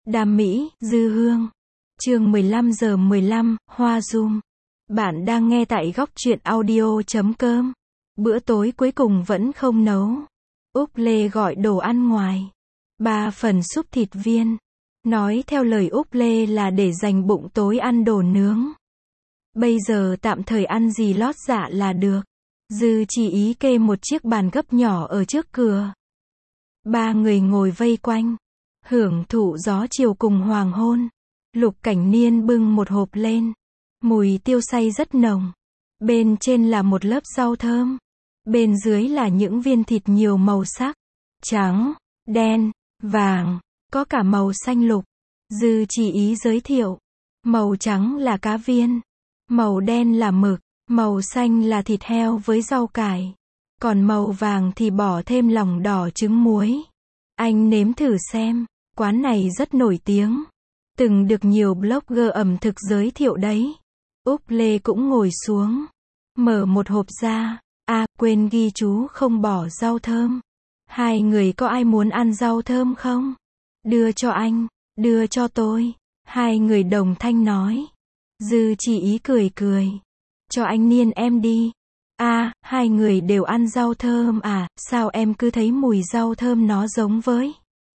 Đam mỹ, Dư Hương. Chương 15:15, Hoa Zoom. Bạn đang nghe tại góc truyện audio.com. Bữa tối cuối cùng vẫn không nấu. Úc Lê gọi đồ ăn ngoài. 3 phần súp thịt viên. Nói theo lời Úc Lê là để dành bụng tối ăn đồ nướng. Bây giờ tạm thời ăn gì lót dạ là được. Dư chỉ ý kê một chiếc bàn gấp nhỏ ở trước cửa. 3 người ngồi vây quanh, hưởng thụ gió chiều cùng hoàng hôn. Lục Cảnh Niên bưng một hộp lên. Mùi tiêu xay rất nồng. Bên trên là một lớp rau thơm. Bên dưới là những viên thịt nhiều màu sắc. Trắng, đen, vàng, có cả màu xanh lục. Dư chỉ ý giới thiệu. Màu trắng là cá viên. Màu đen là mực. Màu xanh là thịt heo với rau cải. Còn màu vàng thì bỏ thêm lòng đỏ trứng muối. Anh nếm thử xem. Quán này rất nổi tiếng. Từng được nhiều blogger ẩm thực giới thiệu đấy. Úc Lê cũng ngồi xuống. Mở một hộp ra. Quên ghi chú không bỏ rau thơm. 2 người có ai muốn ăn rau thơm không? Đưa cho anh. Đưa cho tôi. 2 người đồng thanh nói. Dư chỉ ý cười cười. Cho anh Niên em đi. 2 người đều ăn rau thơm à, sao em cứ thấy mùi rau thơm nó giống với.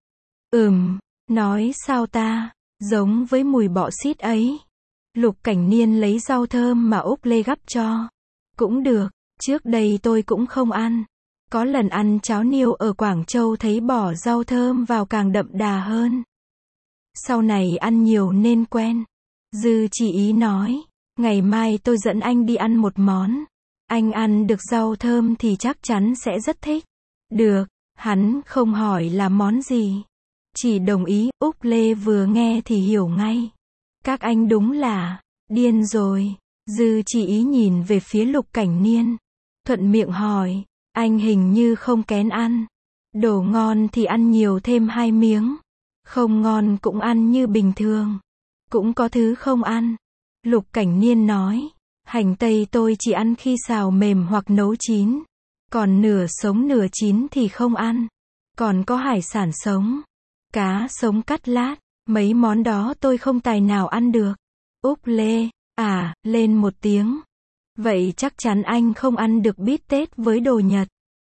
Nói sao ta, giống với mùi bọ xít ấy. Lục Cảnh Niên lấy rau thơm mà Úc Lê gắp cho. Cũng được, trước đây tôi cũng không ăn. Có lần ăn cháo niêu ở Quảng Châu thấy bỏ rau thơm vào càng đậm đà hơn. Sau này ăn nhiều nên quen. Dư chỉ ý nói, ngày mai tôi dẫn anh đi ăn một món. Anh ăn được rau thơm thì chắc chắn sẽ rất thích. Được, hắn không hỏi là món gì. Chỉ đồng ý. Úc Lê vừa nghe thì hiểu ngay. Các anh đúng là điên rồi. Dư chỉ ý nhìn về phía Lục Cảnh Niên. Thuận miệng hỏi, anh hình như không kén ăn. Đồ ngon thì ăn nhiều thêm 2 miếng. Không ngon cũng ăn như bình thường. Cũng có thứ không ăn. Lục Cảnh Niên nói, hành tây tôi chỉ ăn khi xào mềm hoặc nấu chín. Còn nửa sống nửa chín thì không ăn. Còn có hải sản sống. Cá sống cắt lát. Mấy món đó tôi không tài nào ăn được. Úc Lê, lên một tiếng. Vậy chắc chắn anh không ăn được bít tết với đồ Nhật.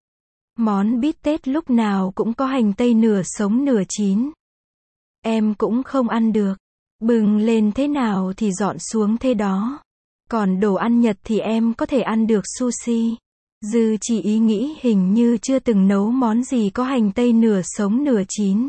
Món bít tết lúc nào cũng có hành tây nửa sống nửa chín. Em cũng không ăn được. Bưng lên thế nào thì dọn xuống thế đó. Còn đồ ăn Nhật thì em có thể ăn được sushi. Dư chỉ ý nghĩ hình như chưa từng nấu món gì có hành tây nửa sống nửa chín.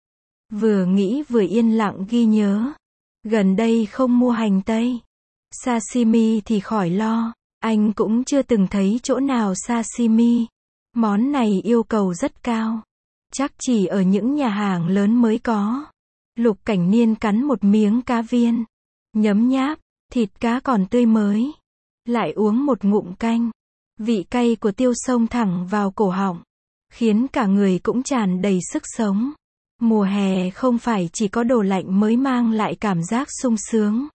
Vừa nghĩ vừa yên lặng ghi nhớ. Gần đây không mua hành tây. Sashimi thì khỏi lo. Anh cũng chưa từng thấy chỗ nào sashimi. Món này yêu cầu rất cao. Chắc chỉ ở những nhà hàng lớn mới có. Lục Cảnh Niên cắn một miếng cá viên. Nhấm nháp, thịt cá còn tươi mới. Lại uống một ngụm canh. Vị cay của tiêu xông thẳng vào cổ họng. Khiến cả người cũng tràn đầy sức sống. Mùa hè không phải chỉ có đồ lạnh mới mang lại cảm giác sung sướng.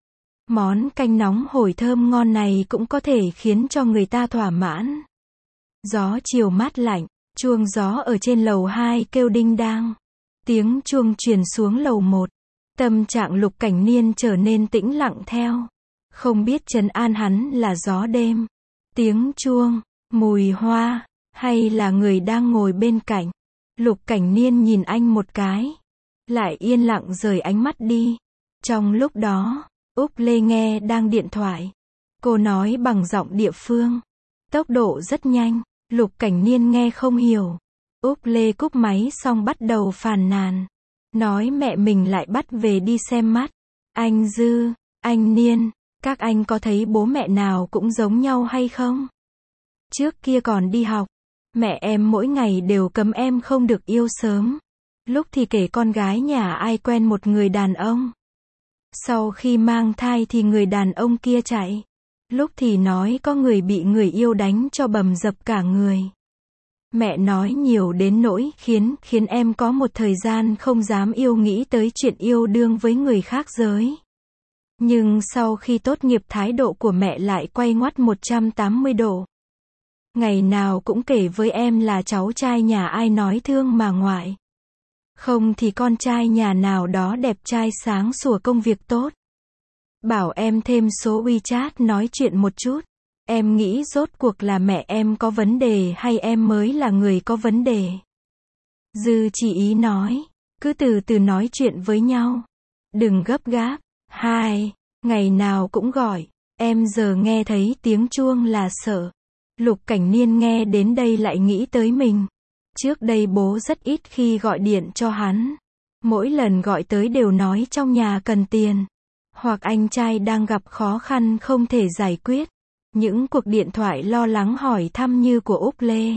Món canh nóng hổi thơm ngon này cũng có thể khiến cho người ta thỏa mãn. Gió chiều mát lạnh, chuông gió ở trên lầu 2 kêu đinh đang. Tiếng chuông truyền xuống lầu 1. Tâm trạng Lục Cảnh Niên trở nên tĩnh lặng theo. Không biết trấn an hắn là gió đêm, tiếng chuông, mùi hoa, hay là người đang ngồi bên cạnh. Lục Cảnh Niên nhìn anh một cái. Lại yên lặng rời ánh mắt đi. Trong lúc đó, Úc Lê nghe đang điện thoại. Cô nói bằng giọng địa phương. Tốc độ rất nhanh. Lục Cảnh Niên nghe không hiểu. Úc Lê cúp máy xong bắt đầu phàn nàn. Nói mẹ mình lại bắt về đi xem mắt. Anh Dư, anh Niên, các anh có thấy bố mẹ nào cũng giống nhau hay không? Trước kia còn đi học, mẹ em mỗi ngày đều cấm em không được yêu sớm. Lúc thì kể con gái nhà ai quen một người đàn ông. Sau khi mang thai thì người đàn ông kia chạy. Lúc thì nói có người bị người yêu đánh cho bầm dập cả người. Mẹ nói nhiều đến nỗi khiến em có một thời gian không dám yêu nghĩ tới chuyện yêu đương với người khác giới. Nhưng sau khi tốt nghiệp thái độ của mẹ lại quay ngoắt 180 độ. Ngày nào cũng kể với em là cháu trai nhà ai nói thương mà ngoại. Không thì con trai nhà nào đó đẹp trai sáng sủa công việc tốt. Bảo em thêm số WeChat nói chuyện một chút. Em nghĩ rốt cuộc là mẹ em có vấn đề hay em mới là người có vấn đề. Dư Chỉ Ý nói, cứ từ từ nói chuyện với nhau. Đừng gấp gáp. Ngày nào cũng gọi. Em giờ nghe thấy tiếng chuông là sợ. Lục Cảnh Niên nghe đến đây lại nghĩ tới mình. Trước đây bố rất ít khi gọi điện cho hắn. Mỗi lần gọi tới đều nói trong nhà cần tiền. Hoặc anh trai đang gặp khó khăn không thể giải quyết. Những cuộc điện thoại lo lắng hỏi thăm như của Úc Lê.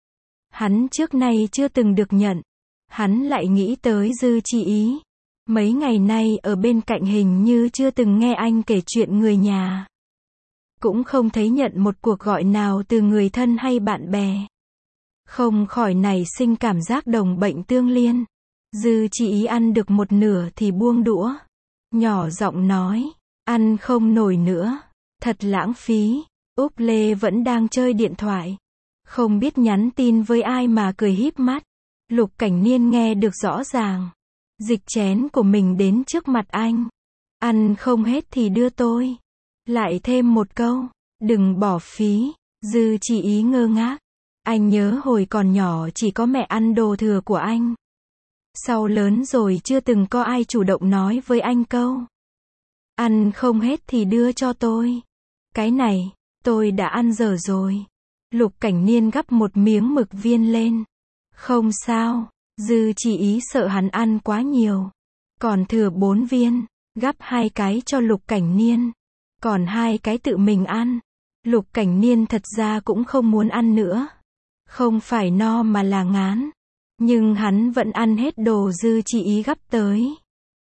Hắn trước nay chưa từng được nhận. Hắn lại nghĩ tới Dư Chỉ Ý. Mấy ngày nay ở bên cạnh hình như chưa từng nghe anh kể chuyện người nhà. Cũng không thấy nhận một cuộc gọi nào từ người thân hay bạn bè. Không khỏi nảy sinh cảm giác đồng bệnh tương liên. Dư Chỉ Ý ăn được một nửa thì buông đũa. Nhỏ giọng nói, ăn không nổi nữa. Thật lãng phí. Úc Lê vẫn đang chơi điện thoại. Không biết nhắn tin với ai mà cười híp mắt. Lục Cảnh Niên nghe được rõ ràng. Dịch chén của mình đến trước mặt anh. Ăn không hết thì đưa tôi. Lại thêm một câu, đừng bỏ phí. Dư Chỉ Ý ngơ ngác. Anh nhớ hồi còn nhỏ chỉ có mẹ ăn đồ thừa của anh. Sau lớn rồi chưa từng có ai chủ động nói với anh câu. Ăn không hết thì đưa cho tôi. Cái này, tôi đã ăn dở rồi. Lục Cảnh Niên gắp một miếng mực viên lên. Không sao, Dư Chỉ Ý sợ hắn ăn quá nhiều. Còn thừa 4 viên, gắp 2 cái cho Lục Cảnh Niên. Còn 2 cái tự mình ăn. Lục Cảnh Niên thật ra cũng không muốn ăn nữa. Không phải no mà là ngán. Nhưng hắn vẫn ăn hết đồ Dư Chỉ Ý gắp tới.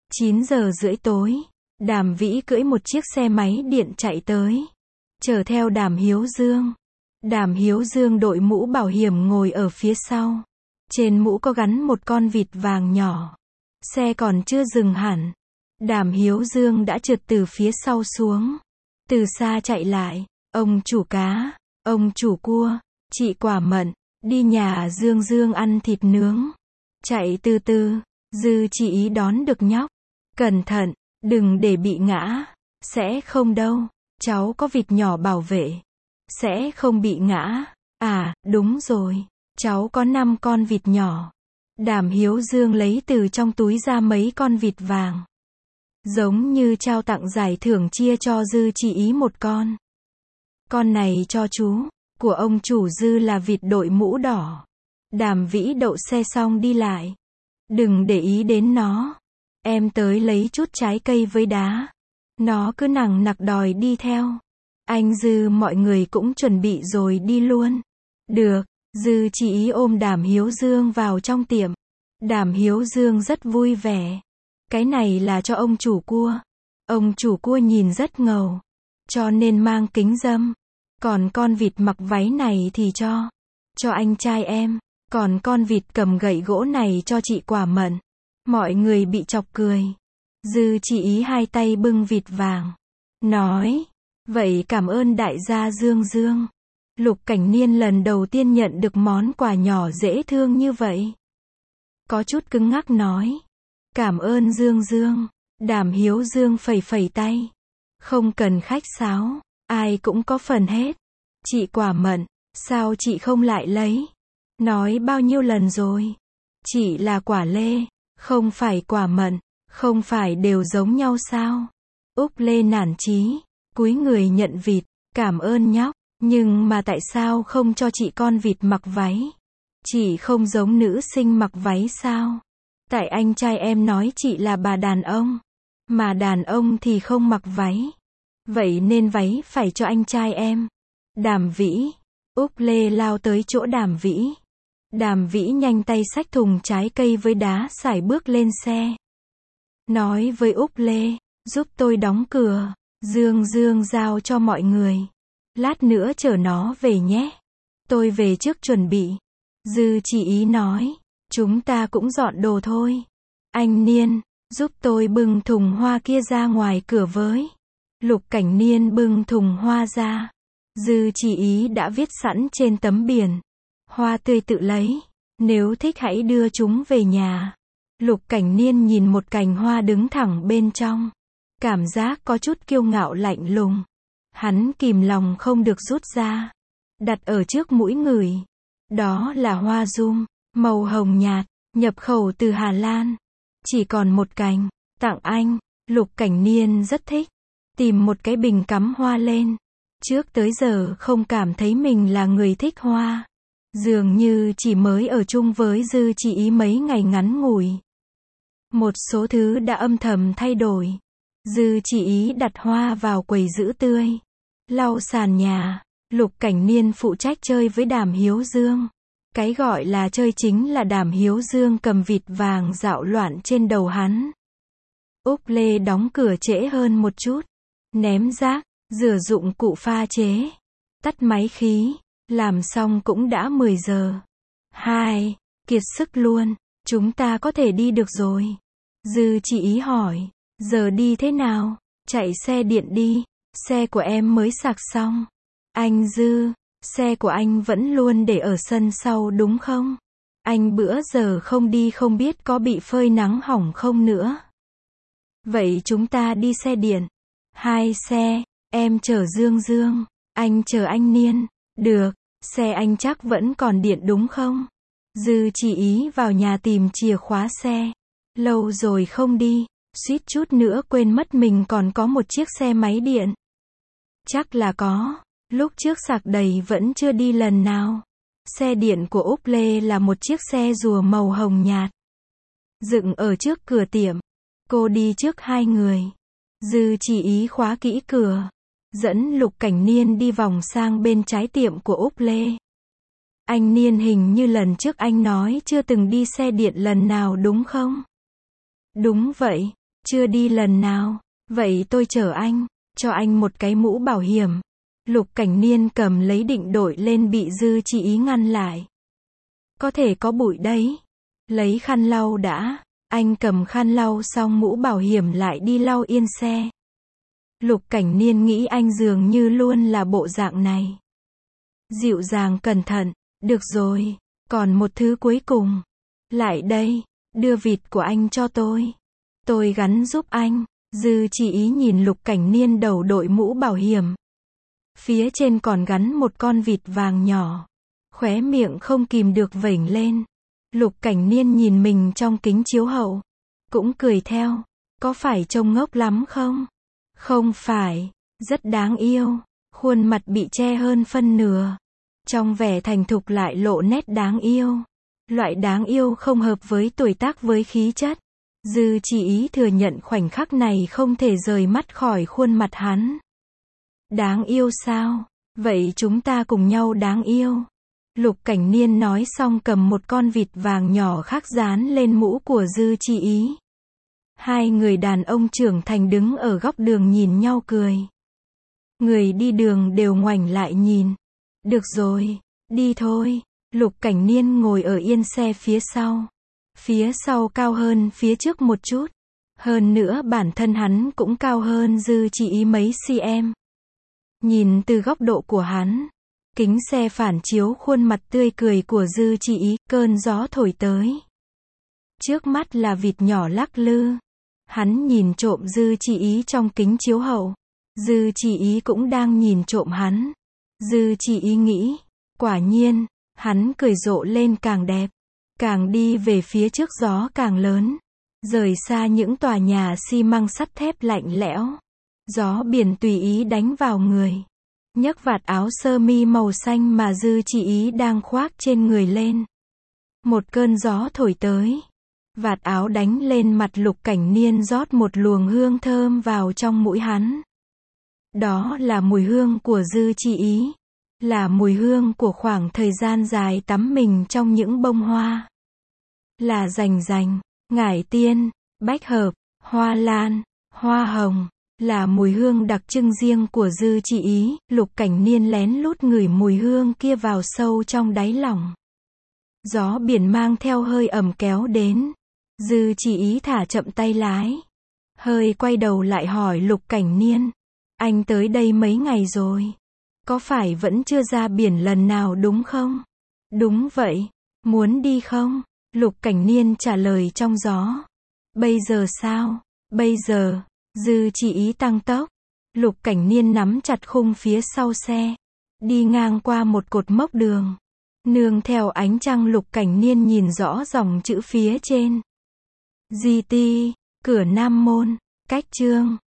9 giờ rưỡi tối, Đàm Vĩ cưỡi một chiếc xe máy điện chạy tới. Chở theo Đàm Hiếu Dương. Đàm Hiếu Dương đội mũ bảo hiểm ngồi ở phía sau. Trên mũ có gắn một con vịt vàng nhỏ. Xe còn chưa dừng hẳn. Đàm Hiếu Dương đã trượt từ phía sau xuống. Từ xa chạy lại. Ông chủ cá, ông chủ cua, chị Quả Mận, đi nhà Dương Dương ăn thịt nướng. Chạy từ từ, Dư Chỉ Ý đón được nhóc. Cẩn thận, đừng để bị ngã. Sẽ không đâu, cháu có vịt nhỏ bảo vệ. Sẽ không bị ngã. À, đúng rồi, cháu có 5 con vịt nhỏ. Đàm Hiếu Dương lấy từ trong túi ra mấy con vịt vàng. Giống như trao tặng giải thưởng chia cho Dư Chỉ Ý một con. Con này cho chú, của ông chủ Dư là vịt đội mũ đỏ. Đàm Vĩ đậu xe xong đi lại. Đừng để ý đến nó. Em tới lấy chút trái cây với đá. Nó cứ nằng nặc đòi đi theo. Anh Dư mọi người cũng chuẩn bị rồi đi luôn. Được, Dư Chỉ Ý ôm Đàm Hiếu Dương vào trong tiệm. Đàm Hiếu Dương rất vui vẻ. Cái này là cho ông chủ cua. Ông chủ cua nhìn rất ngầu. Cho nên mang kính râm. Còn con vịt mặc váy này thì cho anh trai em. Còn con vịt cầm gậy gỗ này cho chị Quả Mận. Mọi người bị chọc cười. Dư Chỉ Ý 2 tay bưng vịt vàng. Nói, vậy cảm ơn đại gia Dương Dương. Lục Cảnh Niên lần đầu tiên nhận được món quà nhỏ dễ thương như vậy. Có chút cứng ngắc nói. Cảm ơn Dương Dương. Đàm Hiếu Dương phẩy phẩy tay. Không cần khách sáo. Ai cũng có phần hết. Chị Quả Mận, sao chị không lại lấy? Nói bao nhiêu lần rồi? Chị là Quả Lê, không phải Quả Mận, không phải đều giống nhau sao? Úc Lê nản chí, cúi người nhận vịt, cảm ơn nhóc, nhưng mà tại sao không cho chị con vịt mặc váy? Chị không giống nữ sinh mặc váy sao? Tại anh trai em nói chị là bà đàn ông, mà đàn ông thì không mặc váy. Vậy nên váy phải cho anh trai em. Đàm Vĩ. Úc Lê lao tới chỗ Đàm Vĩ. Đàm Vĩ nhanh tay xách thùng trái cây với đá sải bước lên xe. Nói với Úc Lê, giúp tôi đóng cửa. Dương Dương giao cho mọi người. Lát nữa chở nó về nhé. Tôi về trước chuẩn bị. Dư Chỉ Ý nói, chúng ta cũng dọn đồ thôi. Anh Niên, giúp tôi bưng thùng hoa kia ra ngoài cửa với. Lục Cảnh Niên bưng thùng hoa ra. Dư Chỉ Ý đã viết sẵn trên tấm biển. Hoa tươi tự lấy. Nếu thích hãy đưa chúng về nhà. Lục Cảnh Niên nhìn một cành hoa đứng thẳng bên trong. Cảm giác có chút kiêu ngạo lạnh lùng. Hắn kìm lòng không được rút ra. Đặt ở trước mũi ngửi. Đó là hoa rum, màu hồng nhạt, nhập khẩu từ Hà Lan. Chỉ còn một cành, tặng anh. Lục Cảnh Niên rất thích. Tìm một cái bình cắm hoa lên. Trước tới giờ không cảm thấy mình là người thích hoa. Dường như chỉ mới ở chung với Dư Chỉ Ý mấy ngày ngắn ngủi. Một số thứ đã âm thầm thay đổi. Dư Chỉ Ý đặt hoa vào quầy giữ tươi. Lau sàn nhà. Lục Cảnh Niên phụ trách chơi với Đàm Hiếu Dương. Cái gọi là chơi chính là Đàm Hiếu Dương cầm vịt vàng dạo loạn trên đầu hắn. Úc Lê đóng cửa trễ hơn một chút. Ném rác, rửa dụng cụ pha chế. Tắt máy khí. Làm xong cũng đã 10 giờ. Kiệt sức luôn. Chúng ta có thể đi được rồi. Dư Chỉ Ý hỏi. Giờ đi thế nào? Chạy xe điện đi. Xe của em mới sạc xong. Anh Dư, xe của anh vẫn luôn để ở sân sau đúng không? Anh bữa giờ không đi không biết có bị phơi nắng hỏng không nữa. Vậy chúng ta đi xe điện. 2 xe, em chở Dương Dương, anh chở anh Niên. Được, xe anh chắc vẫn còn điện đúng không? Dư Chỉ Ý vào nhà tìm chìa khóa xe. Lâu rồi không đi, suýt chút nữa quên mất mình còn có một chiếc xe máy điện. Chắc là có. Lúc trước sạc đầy vẫn chưa đi lần nào. Xe điện của Úc Lê là một chiếc xe rùa màu hồng nhạt. Dựng ở trước cửa tiệm. Cô đi trước 2 người. Dư Chỉ Ý khóa kỹ cửa. Dẫn Lục Cảnh Niên đi vòng sang bên trái tiệm của Úc Lê. Anh Niên hình như lần trước anh nói chưa từng đi xe điện lần nào đúng không? Đúng vậy, chưa đi lần nào. Vậy tôi chở anh, cho anh một cái mũ bảo hiểm. Lục Cảnh Niên cầm lấy định đội lên bị Dư Chỉ Ý ngăn lại. Có thể có bụi đấy. Lấy khăn lau đã. Anh cầm khăn lau xong mũ bảo hiểm lại đi lau yên xe. Lục Cảnh Niên nghĩ anh dường như luôn là bộ dạng này. Dịu dàng cẩn thận. Được rồi. Còn một thứ cuối cùng. Lại đây. Đưa vịt của anh cho tôi. Tôi gắn giúp anh. Dư Chỉ Ý nhìn Lục Cảnh Niên đầu đội mũ bảo hiểm. Phía trên còn gắn một con vịt vàng nhỏ. Khóe miệng không kìm được vểnh lên. Lục Cảnh Niên nhìn mình trong kính chiếu hậu. Cũng cười theo. Có phải trông ngốc lắm không? Không phải. Rất đáng yêu. Khuôn mặt bị che hơn phân nửa. Trong vẻ thành thục lại lộ nét đáng yêu. Loại đáng yêu không hợp với tuổi tác với khí chất. Dư Chỉ Ý thừa nhận khoảnh khắc này không thể rời mắt khỏi khuôn mặt hắn. Đáng yêu sao? Vậy chúng ta cùng nhau đáng yêu. Lục Cảnh Niên nói xong cầm một con vịt vàng nhỏ khác dán lên mũ của Dư Chỉ Ý. 2 người đàn ông trưởng thành đứng ở góc đường nhìn nhau cười. Người đi đường đều ngoảnh lại nhìn. Được rồi, đi thôi. Lục Cảnh Niên ngồi ở yên xe phía sau. Phía sau cao hơn phía trước một chút. Hơn nữa bản thân hắn cũng cao hơn Dư Chỉ Ý mấy cm. Nhìn từ góc độ của hắn, kính xe phản chiếu khuôn mặt tươi cười của Dư Chỉ Ý, cơn gió thổi tới. Trước mắt là vịt nhỏ lắc lư. Hắn nhìn trộm Dư Chỉ Ý trong kính chiếu hậu. Dư Chỉ Ý cũng đang nhìn trộm hắn. Dư Chỉ Ý nghĩ, quả nhiên, hắn cười rộ lên càng đẹp. Càng đi về phía trước gió càng lớn. Rời xa những tòa nhà xi măng sắt thép lạnh lẽo. Gió biển tùy ý đánh vào người. Nhấc vạt áo sơ mi màu xanh mà Dư Chỉ Ý đang khoác trên người lên. Một cơn gió thổi tới. Vạt áo đánh lên mặt Lục Cảnh Niên rót một luồng hương thơm vào trong mũi hắn. Đó là mùi hương của Dư Chỉ Ý. Là mùi hương của khoảng thời gian dài tắm mình trong những bông hoa. Là rành rành, ngải tiên, bách hợp, hoa lan, hoa hồng. Là mùi hương đặc trưng riêng của Dư Chỉ Ý. Lục Cảnh Niên lén lút ngửi mùi hương kia vào sâu trong đáy lòng. Gió biển mang theo hơi ẩm kéo đến. Dư Chỉ Ý thả chậm tay lái. Hơi quay đầu lại hỏi Lục Cảnh Niên. Anh tới đây mấy ngày rồi? Có phải vẫn chưa ra biển lần nào đúng không? Đúng vậy. Muốn đi không? Lục Cảnh Niên trả lời trong gió. Bây giờ sao? Bây giờ, Dư Chỉ Ý tăng tốc. Lục Cảnh Niên nắm chặt khung phía sau xe. Đi ngang qua một cột mốc đường. Nương theo ánh trăng Lục Cảnh Niên nhìn rõ dòng chữ phía trên. GT, cửa Nam Môn, cách Chương.